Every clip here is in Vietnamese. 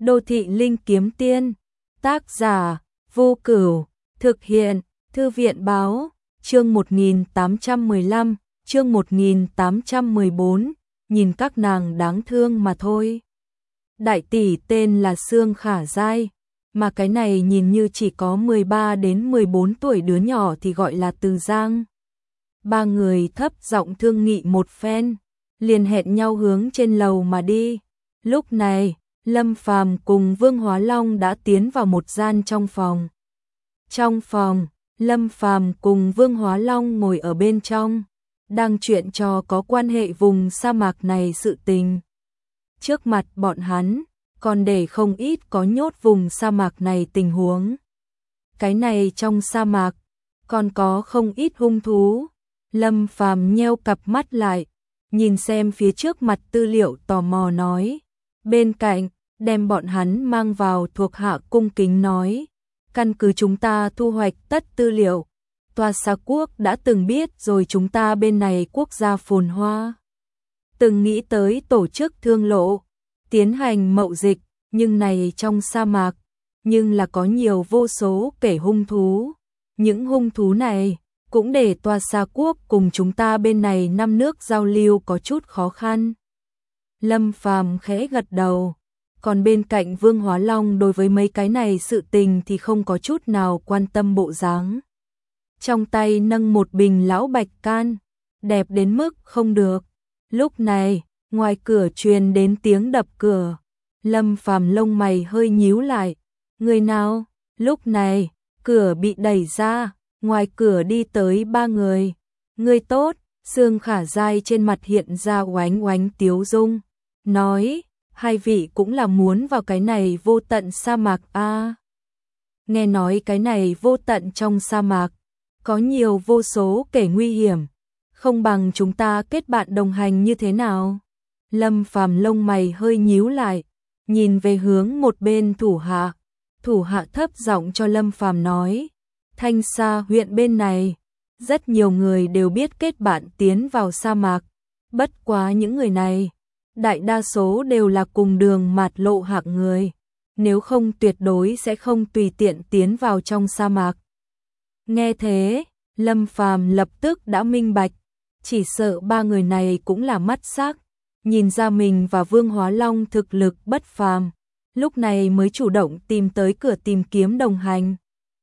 Đô thị linh kiếm tiên, tác giả, Vô Cửu, thực hiện, Thư viện báo, chương 1815, chương 1814, nhìn các nàng đáng thương mà thôi. Đại tỷ tên là Sương Khả Giai, mà cái này nhìn như chỉ có 13 đến 14 tuổi đứa nhỏ thì gọi là Từ Giang. Ba người thấp giọng thương nghị một phen, liền hẹn nhau hướng trên lầu mà đi. Lúc này, Lâm Phàm cùng Vương Hóa Long đã tiến vào một gian trong phòng. Trong phòng, Lâm Phàm cùng Vương Hóa Long ngồi ở bên trong, đang chuyện trò có quan hệ vùng sa mạc này sự tình. Trước mặt bọn hắn, còn để không ít có nhốt vùng sa mạc này tình huống. Cái này trong sa mạc, còn có không ít hung thú. Lâm Phàm nheo cặp mắt lại, nhìn xem phía trước mặt tư liệu tò mò nói. Bên cạnh, đem bọn hắn mang vào thuộc hạ cung kính nói. Căn cứ chúng ta thu hoạch tất tư liệu, Tòa Sa Quốc đã từng biết rồi chúng ta bên này quốc gia phồn hoa. Từng nghĩ tới tổ chức thương lộ, tiến hành mậu dịch, nhưng này trong sa mạc, nhưng là có nhiều vô số kẻ hung thú. Những hung thú này cũng để Tòa Sa Quốc cùng chúng ta bên này năm nước giao lưu có chút khó khăn. Lâm Phàm khẽ gật đầu, còn bên cạnh Vương Hóa Long đối với mấy cái này sự tình thì không có chút nào quan tâm bộ dáng. Trong tay nâng một bình lão bạch can, đẹp đến mức không được. Lúc này, ngoài cửa truyền đến tiếng đập cửa. Lâm Phàm lông mày hơi nhíu lại. Người nào? Lúc này, cửa bị đẩy ra, ngoài cửa đi tới ba người. Người tốt, Sương Khả Giai trên mặt hiện ra oánh oánh tiếu dung, nói, hai vị cũng là muốn vào cái này vô tận sa mạc a. Nghe nói cái này vô tận trong sa mạc, có nhiều vô số kẻ nguy hiểm, không bằng chúng ta kết bạn đồng hành như thế nào? Lâm Phàm lông mày hơi nhíu lại, nhìn về hướng một bên thủ hạ thấp giọng cho Lâm Phàm nói, Thanh Sa huyện bên này, rất nhiều người đều biết kết bạn tiến vào sa mạc, bất quá những người này, đại đa số đều là cùng đường mạt lộ hạng người, nếu không tuyệt đối sẽ không tùy tiện tiến vào trong sa mạc. Nghe thế, Lâm Phàm lập tức đã minh bạch, chỉ sợ ba người này cũng là mắt sắc, nhìn ra mình và Vương Hóa Long thực lực bất phàm, lúc này mới chủ động tìm tới cửa tìm kiếm đồng hành.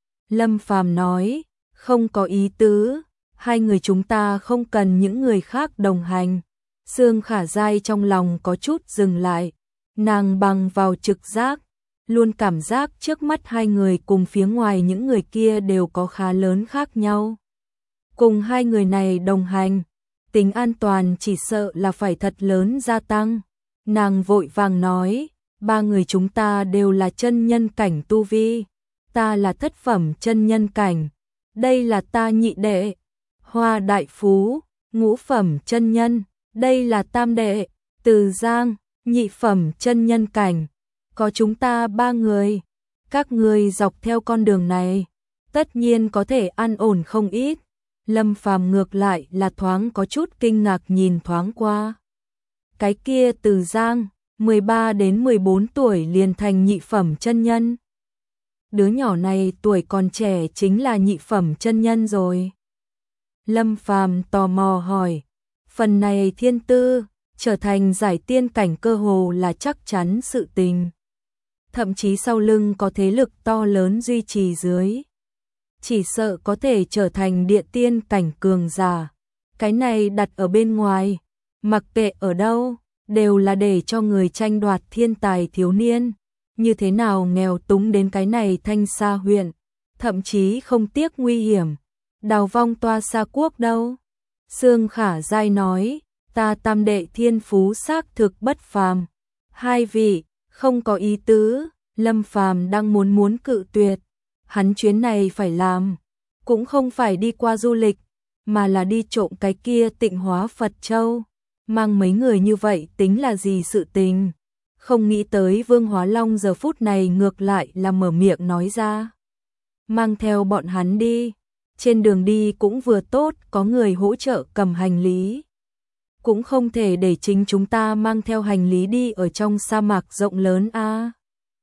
Lâm Phàm nói, không có ý tứ, hai người chúng ta không cần những người khác đồng hành. Sương Khả Giai trong lòng có chút dừng lại, nàng bằng vào trực giác, luôn cảm giác trước mắt hai người cùng phía ngoài những người kia đều có khá lớn khác nhau. Cùng hai người này đồng hành, tính an toàn chỉ sợ là phải thật lớn gia tăng. Nàng vội vàng nói, ba người chúng ta đều là chân nhân cảnh tu vi, ta là thất phẩm chân nhân cảnh, đây là ta nhị đệ, Hoa đại phú, ngũ phẩm chân nhân, đây là tam đệ, Từ Giang, nhị phẩm chân nhân cảnh, có chúng ta ba người, các người dọc theo con đường này, tất nhiên có thể an ổn không ít. Lâm Phàm ngược lại là thoáng có chút kinh ngạc nhìn thoáng qua. Cái kia Từ Giang, 13 đến 14 tuổi liền thành nhị phẩm chân nhân. Đứa nhỏ này tuổi còn trẻ chính là nhị phẩm chân nhân rồi. Lâm Phàm tò mò hỏi, phần này thiên tư, trở thành giải tiên cảnh cơ hồ là chắc chắn sự tình. Thậm chí sau lưng có thế lực to lớn duy trì dưới. Chỉ sợ có thể trở thành địa tiên cảnh cường giả. Cái này đặt ở bên ngoài, mặc kệ ở đâu, đều là để cho người tranh đoạt thiên tài thiếu niên. Như thế nào nghèo túng đến cái này Thanh Sa huyện, thậm chí không tiếc nguy hiểm, đào vong Tòa Sa Quốc đâu. Sương Khả Giai nói, ta tam đệ thiên phú xác thực bất phàm. Hai vị, không có ý tứ, Lâm Phàm đang muốn cự tuyệt. Hắn chuyến này phải làm, cũng không phải đi qua du lịch, mà là đi trộm cái kia Tịnh Hóa Phật Châu. Mang mấy người như vậy tính là gì sự tình? Không nghĩ tới Vương Hóa Long giờ phút này ngược lại là mở miệng nói ra. Mang theo bọn hắn đi, trên đường đi cũng vừa tốt có người hỗ trợ cầm hành lý. Cũng không thể để chính chúng ta mang theo hành lý đi ở trong sa mạc rộng lớn a.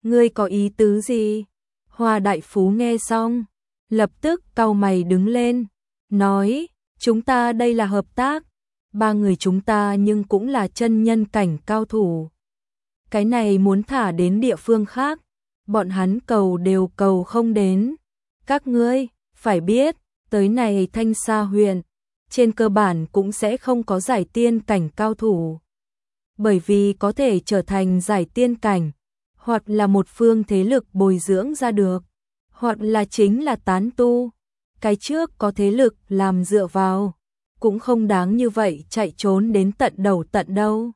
Ngươi có ý tứ gì? Hoa đại phú nghe xong, lập tức cau mày đứng lên, nói, chúng ta đây là hợp tác, ba người chúng ta nhưng cũng là chân nhân cảnh cao thủ. Cái này muốn thả đến địa phương khác, bọn hắn cầu đều cầu không đến. Các ngươi, phải biết, tới này Thanh Sa huyện, trên cơ bản cũng sẽ không có giải tiên cảnh cao thủ. Bởi vì có thể trở thành giải tiên cảnh, hoặc là một phương thế lực bồi dưỡng ra được, hoặc là chính là tán tu. Cái trước có thế lực làm dựa vào, cũng không đáng như vậy chạy trốn đến tận đầu tận đâu.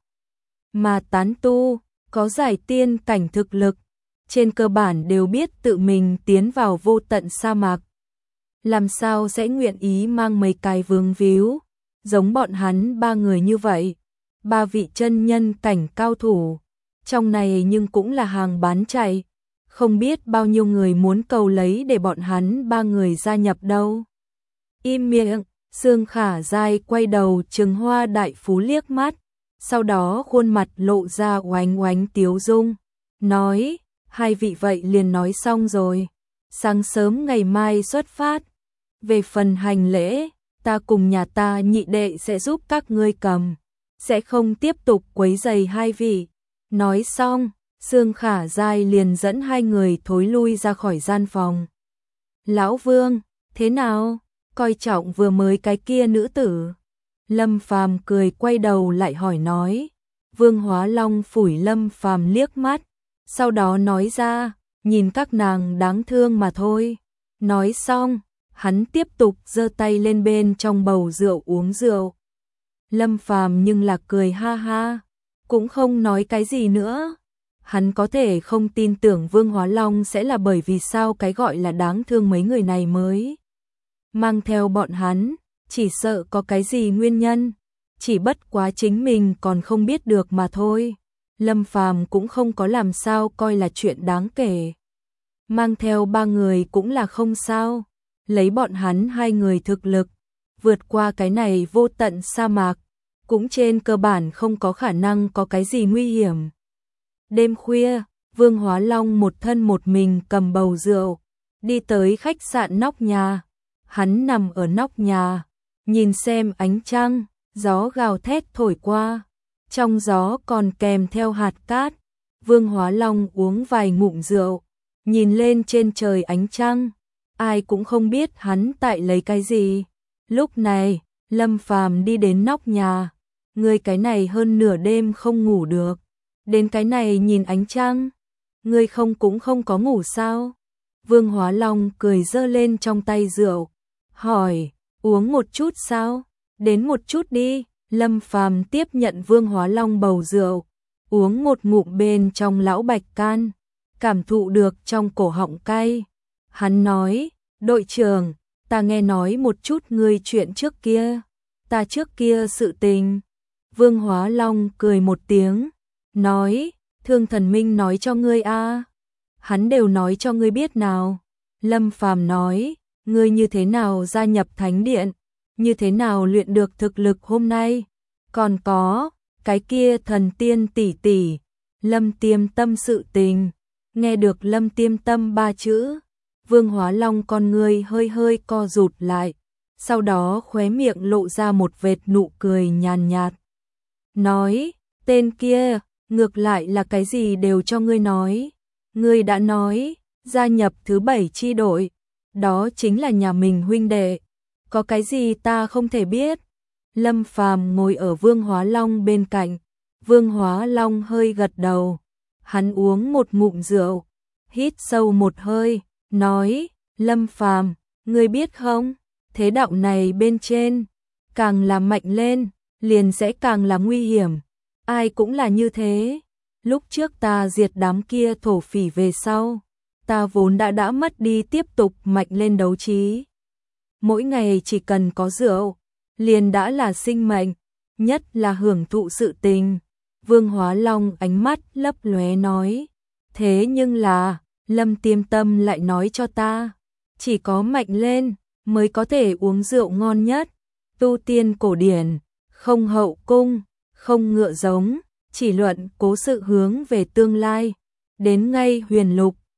Mà tán tu, có giải tiên cảnh thực lực, trên cơ bản đều biết tự mình tiến vào vô tận sa mạc. Làm sao sẽ nguyện ý mang mấy cái vướng víu, giống bọn hắn ba người như vậy, ba vị chân nhân cảnh cao thủ, trong này nhưng cũng là hàng bán chạy, không biết bao nhiêu người muốn cầu lấy để bọn hắn ba người gia nhập đâu. Im miệng, Dương Khả Giai quay đầu trừng Hoa đại phú liếc mắt, sau đó khuôn mặt lộ ra oánh oánh tiếu dung, nói, hai vị vậy liền nói xong rồi, sáng sớm ngày mai xuất phát. Về phần hành lễ, ta cùng nhà ta nhị đệ sẽ giúp các ngươi cầm, sẽ không tiếp tục quấy rầy hai vị. Nói xong, Dương Khả Giai liền dẫn hai người thối lui ra khỏi gian phòng. Lão Vương, thế nào? Coi trọng vừa mới cái kia nữ tử. Lâm Phàm cười quay đầu lại hỏi nói. Vương Hóa Long phủi Lâm Phàm liếc mắt, sau đó nói ra, nhìn các nàng đáng thương mà thôi. Nói xong, hắn tiếp tục giơ tay lên bên trong bầu rượu uống rượu. Lâm Phàm nhưng là cười ha ha, cũng không nói cái gì nữa. Hắn có thể không tin tưởng Vương Hóa Long sẽ là bởi vì sao cái gọi là đáng thương mấy người này mới mang theo bọn hắn, chỉ sợ có cái gì nguyên nhân, chỉ bất quá chính mình còn không biết được mà thôi. Lâm Phàm cũng không có làm sao coi là chuyện đáng kể. Mang theo ba người cũng là không sao, lấy bọn hắn hai người thực lực, vượt qua cái này vô tận sa mạc, cũng trên cơ bản không có khả năng có cái gì nguy hiểm. Đêm khuya, Vương Hóa Long một thân một mình cầm bầu rượu, đi tới khách sạn nóc nhà. Hắn nằm ở nóc nhà, nhìn xem ánh trăng, gió gào thét thổi qua, trong gió còn kèm theo hạt cát. Vương Hóa Long uống vài ngụm rượu, nhìn lên trên trời ánh trăng, ai cũng không biết hắn tại lấy cái gì. Lúc này, Lâm Phàm đi đến nóc nhà, ngươi cái này hơn nửa đêm không ngủ được, đến cái này nhìn ánh trăng, ngươi cũng không có ngủ sao? Vương Hóa Long cười giơ lên trong tay rượu, hỏi, uống một chút sao? Đến một chút đi. Lâm Phàm tiếp nhận Vương Hóa Long bầu rượu, uống một ngụm bên trong lão bạch can, cảm thụ được trong cổ họng cay. Hắn nói, đội trưởng, ta nghe nói một chút ngươi chuyện trước kia, ta trước kia sự tình. Vương Hóa Long cười một tiếng, nói, Thương Thần Minh nói cho ngươi a? Hắn đều nói cho ngươi biết nào? Lâm Phàm nói, ngươi như thế nào gia nhập Thánh Điện, như thế nào luyện được thực lực hôm nay, còn có, cái kia thần tiên tỷ tỷ, Lâm Tiêm Tâm sự tình. Nghe được Lâm Tiêm Tâm ba chữ, Vương Hóa Long con ngươi hơi hơi co rụt lại, sau đó khóe miệng lộ ra một vệt nụ cười nhàn nhạt. Nói, tên kia, ngược lại là cái gì đều cho ngươi nói. Ngươi đã nói, gia nhập thứ 7 chi đội, đó chính là nhà mình huynh đệ, có cái gì ta không thể biết. Lâm Phàm ngồi ở Vương Hóa Long bên cạnh, Vương Hóa Long hơi gật đầu, hắn uống một ngụm rượu, hít sâu một hơi, nói, Lâm Phàm, ngươi biết không, thế đạo này bên trên, càng là mạnh lên, liền sẽ càng là nguy hiểm, ai cũng là như thế. Lúc trước ta diệt đám kia thổ phỉ về sau, ta vốn đã mất đi tiếp tục mạnh lên đấu trí. Mỗi ngày chỉ cần có rượu, liền đã là sinh mệnh, nhất là hưởng thụ sự tình. Vương Hóa Long ánh mắt lấp lóe nói, thế nhưng là, Lâm Tiêm Tâm lại nói cho ta, chỉ có mạnh lên, mới có thể uống rượu ngon nhất, tu tiên cổ điển, không hậu cung, không ngựa giống, chỉ luận cố sự hướng về tương lai, đến ngay huyền lục,